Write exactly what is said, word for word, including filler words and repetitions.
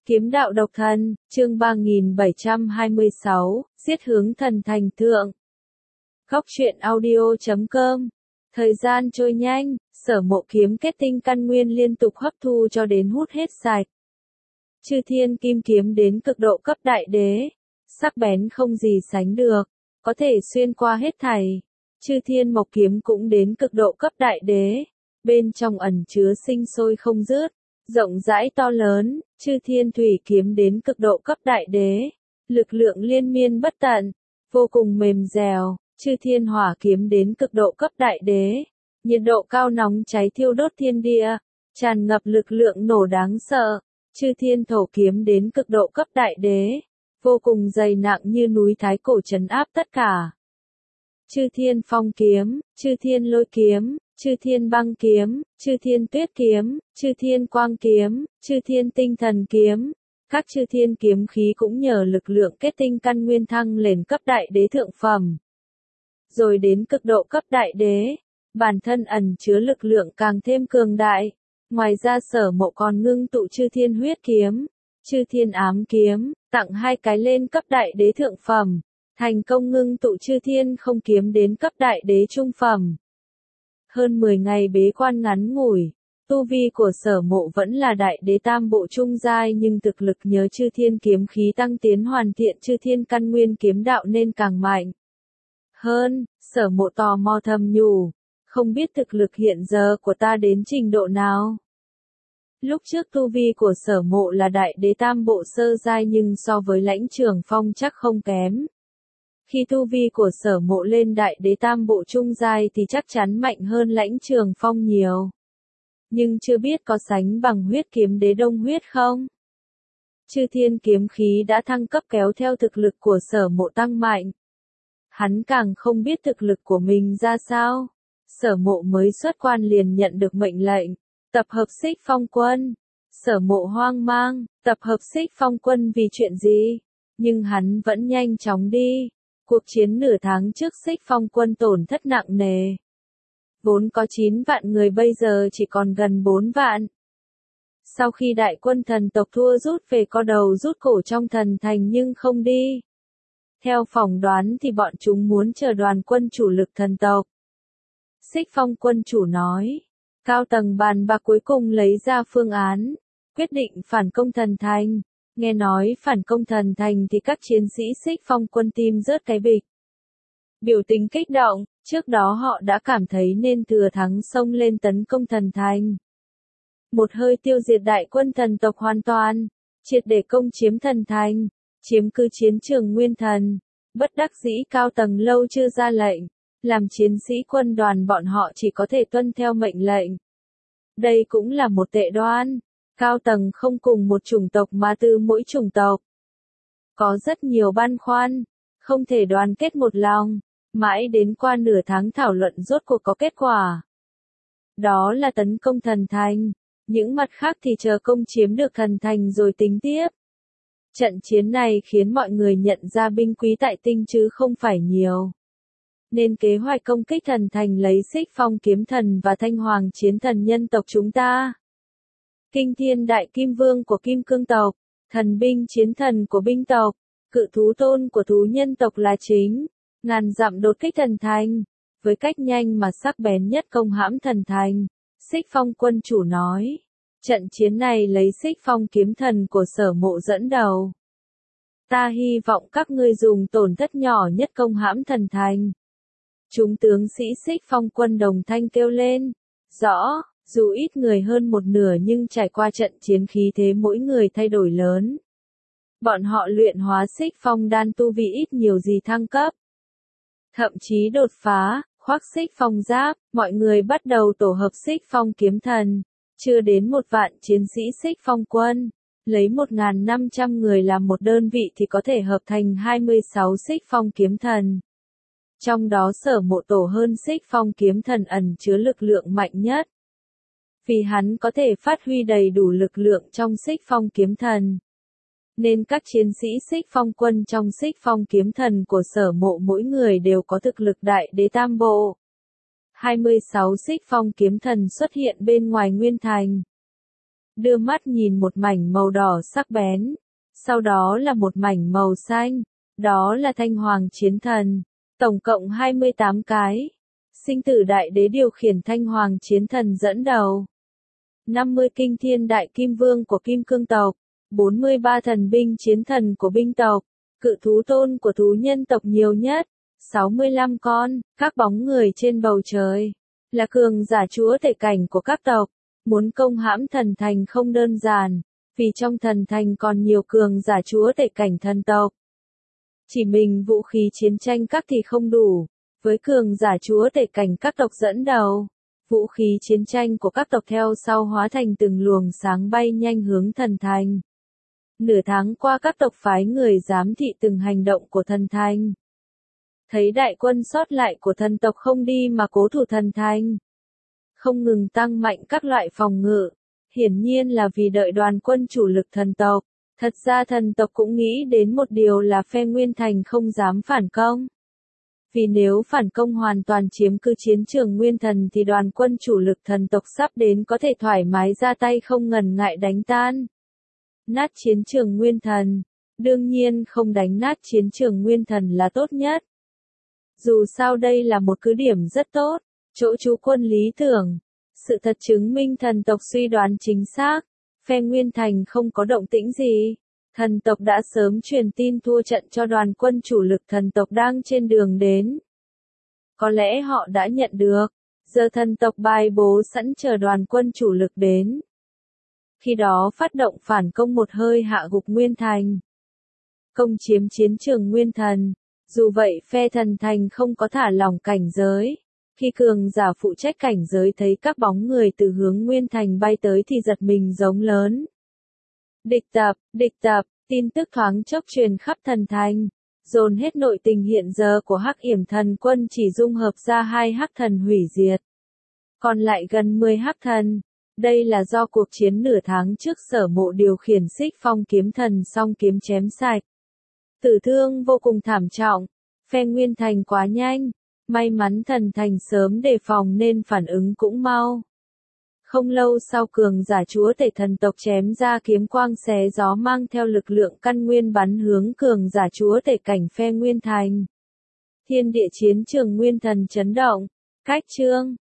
Kiếm đạo độc thân, chương ba nghìn bảy trăm hai mươi sáu, giết hướng thần thành thượng. Góc truyện audio chấm com. Thời gian trôi nhanh, Sở Mộ kiếm kết tinh căn nguyên liên tục hấp thu cho đến hút hết sạch. Chư thiên kim kiếm đến cực độ cấp đại đế, sắc bén không gì sánh được, có thể xuyên qua hết thảy. Chư thiên mộc kiếm cũng đến cực độ cấp đại đế, bên trong ẩn chứa sinh sôi không dứt, rộng rãi to lớn. Chư thiên thủy kiếm đến cực độ cấp đại đế, lực lượng liên miên bất tận, vô cùng mềm dẻo. Chư thiên hỏa kiếm đến cực độ cấp đại đế, nhiệt độ cao nóng cháy thiêu đốt thiên địa, tràn ngập lực lượng nổ đáng sợ. Chư thiên thổ kiếm đến cực độ cấp đại đế, vô cùng dày nặng như núi thái cổ trấn áp tất cả. Chư thiên phong kiếm, chư thiên lôi kiếm, chư thiên băng kiếm, chư thiên tuyết kiếm, chư thiên quang kiếm, chư thiên tinh thần kiếm. Các chư thiên kiếm khí cũng nhờ lực lượng kết tinh căn nguyên thăng lên cấp đại đế thượng phẩm. Rồi đến cực độ cấp đại đế, bản thân ẩn chứa lực lượng càng thêm cường đại. Ngoài ra Sở Mộ còn ngưng tụ chư thiên huyết kiếm, chư thiên ám kiếm, tặng hai cái lên cấp đại đế thượng phẩm, thành công ngưng tụ chư thiên không kiếm đến cấp đại đế trung phẩm. Hơn mười ngày bế quan ngắn ngủi, tu vi của Sở Mộ vẫn là đại đế tam bộ trung giai, nhưng thực lực nhớ chư thiên kiếm khí tăng tiến hoàn thiện chư thiên căn nguyên kiếm đạo nên càng mạnh hơn. Sở Mộ tò mò thầm nhủ, không biết thực lực hiện giờ của ta đến trình độ nào. Lúc trước tu vi của Sở Mộ là đại đế tam bộ sơ giai, nhưng so với Lãnh Trường Phong chắc không kém. Khi tu vi của Sở Mộ lên đại đế tam bộ trung giai thì chắc chắn mạnh hơn Lãnh Trường Phong nhiều. Nhưng chưa biết có sánh bằng huyết kiếm đế Đông Huyết không? Chư thiên kiếm khí đã thăng cấp kéo theo thực lực của Sở Mộ tăng mạnh. Hắn càng không biết thực lực của mình ra sao. Sở Mộ mới xuất quan liền nhận được mệnh lệnh, tập hợp Xích Phong quân. Sở Mộ hoang mang, tập hợp Xích Phong quân vì chuyện gì? Nhưng hắn vẫn nhanh chóng đi. Cuộc chiến nửa tháng trước Xích Phong quân tổn thất nặng nề. Vốn có chín vạn người bây giờ chỉ còn gần bốn vạn. Sau khi đại quân thần tộc thua rút về co đầu rút cổ trong thần thành nhưng không đi. Theo phỏng đoán thì bọn chúng muốn chờ đoàn quân chủ lực thần tộc. Xích Phong quân chủ nói, cao tầng bàn bạc cuối cùng lấy ra phương án, quyết định phản công thần thành. Nghe nói phản công thần thành thì các chiến sĩ Xích Phong quân tim rớt cái bịch. Biểu tình kích động, trước đó họ đã cảm thấy nên thừa thắng xông lên tấn công thần thành. Một hơi tiêu diệt đại quân thần tộc hoàn toàn, triệt để công chiếm thần thành, chiếm cứ chiến trường nguyên thần. Bất đắc dĩ cao tầng lâu chưa ra lệnh, làm chiến sĩ quân đoàn bọn họ chỉ có thể tuân theo mệnh lệnh. Đây cũng là một tệ đoan. Cao tầng không cùng một chủng tộc mà từ mỗi chủng tộc. Có rất nhiều băn khoăn, không thể đoàn kết một lòng, mãi đến qua nửa tháng thảo luận rốt cuộc có kết quả. Đó là tấn công thần thành, những mặt khác thì chờ công chiếm được thần thành rồi tính tiếp. Trận chiến này khiến mọi người nhận ra binh quý tại tinh chứ không phải nhiều. Nên kế hoạch công kích thần thành lấy Xích Phong kiếm thần và Thanh Hoàng chiến thần nhân tộc chúng ta. Kinh thiên đại kim vương của kim cương tộc, thần binh chiến thần của binh tộc, cự thú tôn của thú nhân tộc là chính, ngàn dặm đột kích thần thành, với cách nhanh mà sắc bén nhất công hãm thần thành. Xích Phong quân chủ nói, trận chiến này lấy Xích Phong kiếm thần của Sở Mộ dẫn đầu. Ta hy vọng các ngươi dùng tổn thất nhỏ nhất công hãm thần thành. Chúng tướng sĩ Xích Phong quân đồng thanh kêu lên, rõ. Dù ít người hơn một nửa nhưng trải qua trận chiến khí thế mỗi người thay đổi lớn. Bọn họ luyện hóa Xích Phong đan tu vi ít nhiều gì thăng cấp. Thậm chí đột phá, khoác Xích Phong giáp, mọi người bắt đầu tổ hợp Xích Phong kiếm thần. Chưa đến một vạn chiến sĩ Xích Phong quân, lấy một nghìn năm trăm người làm một đơn vị thì có thể hợp thành hai mươi sáu Xích Phong kiếm thần. Trong đó Sở Mộ tổ hơn Xích Phong kiếm thần ẩn chứa lực lượng mạnh nhất. Vì hắn có thể phát huy đầy đủ lực lượng trong Xích Phong kiếm thần. Nên các chiến sĩ Xích Phong quân trong Xích Phong kiếm thần của Sở Mộ mỗi người đều có thực lực đại đế tam bộ. hai mươi sáu Xích Phong kiếm thần xuất hiện bên ngoài nguyên thành. đưa mắt nhìn một mảnh màu đỏ sắc bén, sau đó là một mảnh màu xanh, đó là Thanh Hoàng Chiến Thần, tổng cộng hai mươi tám cái. Sinh tử đại đế điều khiển Thanh Hoàng Chiến Thần dẫn đầu. năm mươi kinh thiên đại kim vương của kim cương tộc, bốn mươi ba thần binh chiến thần của binh tộc, cự thú tôn của thú nhân tộc nhiều nhất, sáu mươi lăm con, các bóng người trên bầu trời, là cường giả chúa tể cảnh của các tộc, muốn công hãm thần thành không đơn giản, vì trong thần thành còn nhiều cường giả chúa tể cảnh thần tộc. Chỉ mình vũ khí chiến tranh các thì không đủ, với cường giả chúa tể cảnh các tộc dẫn đầu, vũ khí chiến tranh của các tộc theo sau hóa thành từng luồng sáng bay nhanh hướng thần thành. Nửa tháng qua các tộc phái người giám thị từng hành động của thần thành. Thấy đại quân sót lại của thần tộc không đi mà cố thủ thần thành, không ngừng tăng mạnh các loại phòng ngự, hiển nhiên là vì đợi đoàn quân chủ lực thần tộc. Thật ra thần tộc cũng nghĩ đến một điều là phe Nguyên Thành không dám phản công. Vì nếu phản công hoàn toàn chiếm cứ chiến trường Nguyên Thần thì đoàn quân chủ lực thần tộc sắp đến có thể thoải mái ra tay không ngần ngại đánh tan. Nát chiến trường Nguyên Thần, đương nhiên không đánh nát chiến trường Nguyên Thần là tốt nhất. Dù sao đây là một cứ điểm rất tốt, chỗ trú quân lý tưởng. Sự thật chứng minh thần tộc suy đoán chính xác, phe Nguyên Thành không có động tĩnh gì. Thần tộc đã sớm truyền tin thua trận cho đoàn quân chủ lực thần tộc đang trên đường đến. Có lẽ họ đã nhận được, giờ thần tộc bài bố sẵn chờ đoàn quân chủ lực đến. Khi đó phát động phản công một hơi hạ gục Nguyên Thành. Công chiếm chiến trường Nguyên Thần, dù vậy phe thần thành không có thả lỏng cảnh giới. Khi cường giả phụ trách cảnh giới thấy các bóng người từ hướng Nguyên Thành bay tới thì giật mình giống lớn. Địch tập, địch tập, tin tức thoáng chốc truyền khắp thần thành, dồn hết nội tình hiện giờ của Hắc Yểm Thần Quân chỉ dung hợp ra hai hắc thần hủy diệt. Còn lại gần mười hắc thần, đây là do cuộc chiến nửa tháng trước Sở Mộ điều khiển Xích Phong kiếm thần song kiếm chém sạch. Tử thương vô cùng thảm trọng, phe Nguyên Thành quá nhanh, may mắn thần thành sớm đề phòng nên phản ứng cũng mau. Không lâu sau cường giả chúa tể thần tộc chém ra kiếm quang xé gió mang theo lực lượng căn nguyên bắn hướng cường giả chúa tể cảnh phe Nguyên Thành. Thiên địa chiến trường Nguyên Thần chấn động, cách chương.